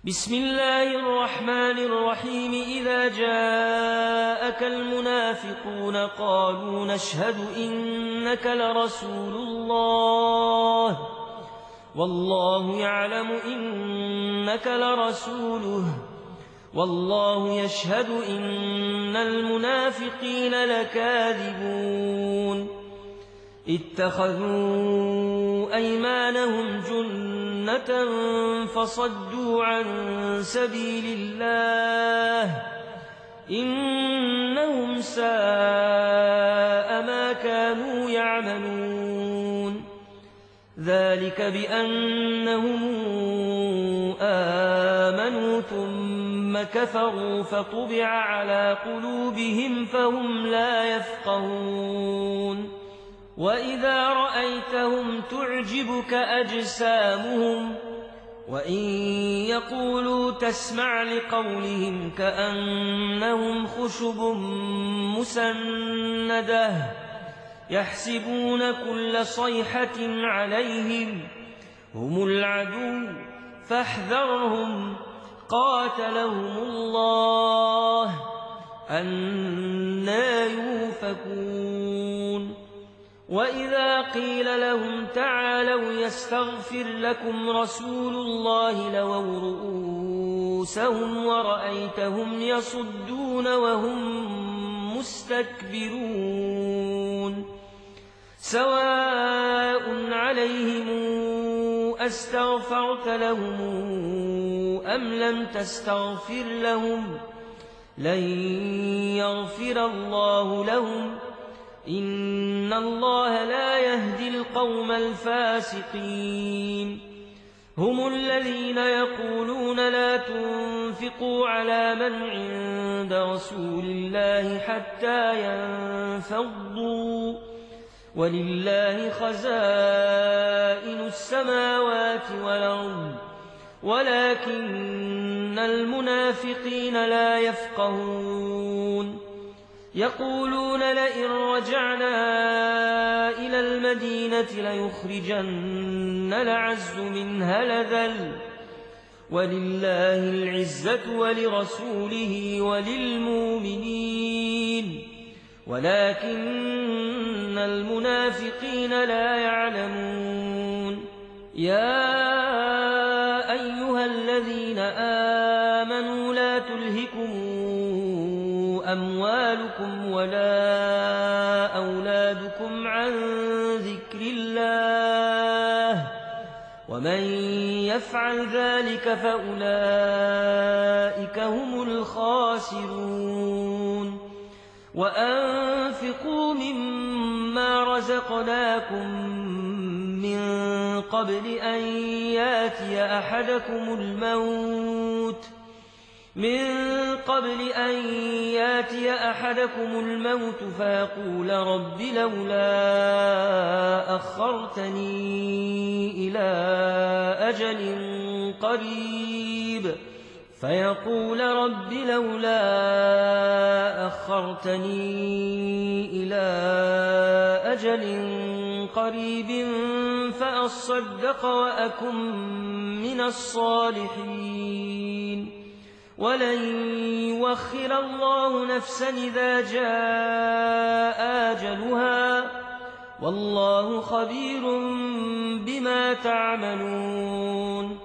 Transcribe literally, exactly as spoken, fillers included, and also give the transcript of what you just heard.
بسم الله الرحمن الرحيم إذا جاءك المنافقون قالوا نشهد إنك لرسول الله والله يعلم إنك لرسوله والله يشهد إن المنافقين لكاذبون اتخذوا أيمانهم جنة فصدوا عن سبيل الله إنهم ساء ما كانوا يعملون ذلك بأنهم آمنوا ثم كفروا فطبع على قلوبهم فهم لا يفقهون وإذا رأيتهم تعجبك أجسامهم وإن يقولوا تسمع لقولهم كأنهم خشب مسندة يحسبون كل صيحة عليهم هم العدو فاحذرهم قاتلهم الله أنى يؤفكون وإذا قيل لهم تعالوا يستغفر لكم رسول الله لووا رؤوسهم ورأيتهم يصدون وهم مستكبرون سواء عليهم أستغفرت لهم أم لم تستغفر لهم لن يغفر الله لهم إن الله لا يهدي القوم الفاسقين هم الذين يقولون لا تنفقوا على من عند رسول الله حتى ينفضوا ولله خزائن السماوات والأرض ولكن المنافقين لا يفقهون يقولون لئن رجعنا إلى المدينة ليخرجن الأعز منها الأذل ولله العزة ولرسوله وللمؤمنين ولكن المنافقين لا يعلمون يا أيها الذين آمنوا لا تلهكم أموالكم ولا أولادكم عن ذكر الله ومن يفعل ذلك فأولئك هم الخاسرون وأنفقوا مما رزقناكم من قبل أن ياتي أحدكم الموت من قبل أن ياتي أحدكم الموت فيقول رب لولا أخرتني إلى أجل قريب فيقول رب لولا أخرتني إلى أجل قريب فأصدق وأكن من الصالحين ولن يوخر الله نفسا إذا جاء أجلها والله خبير بما تعملون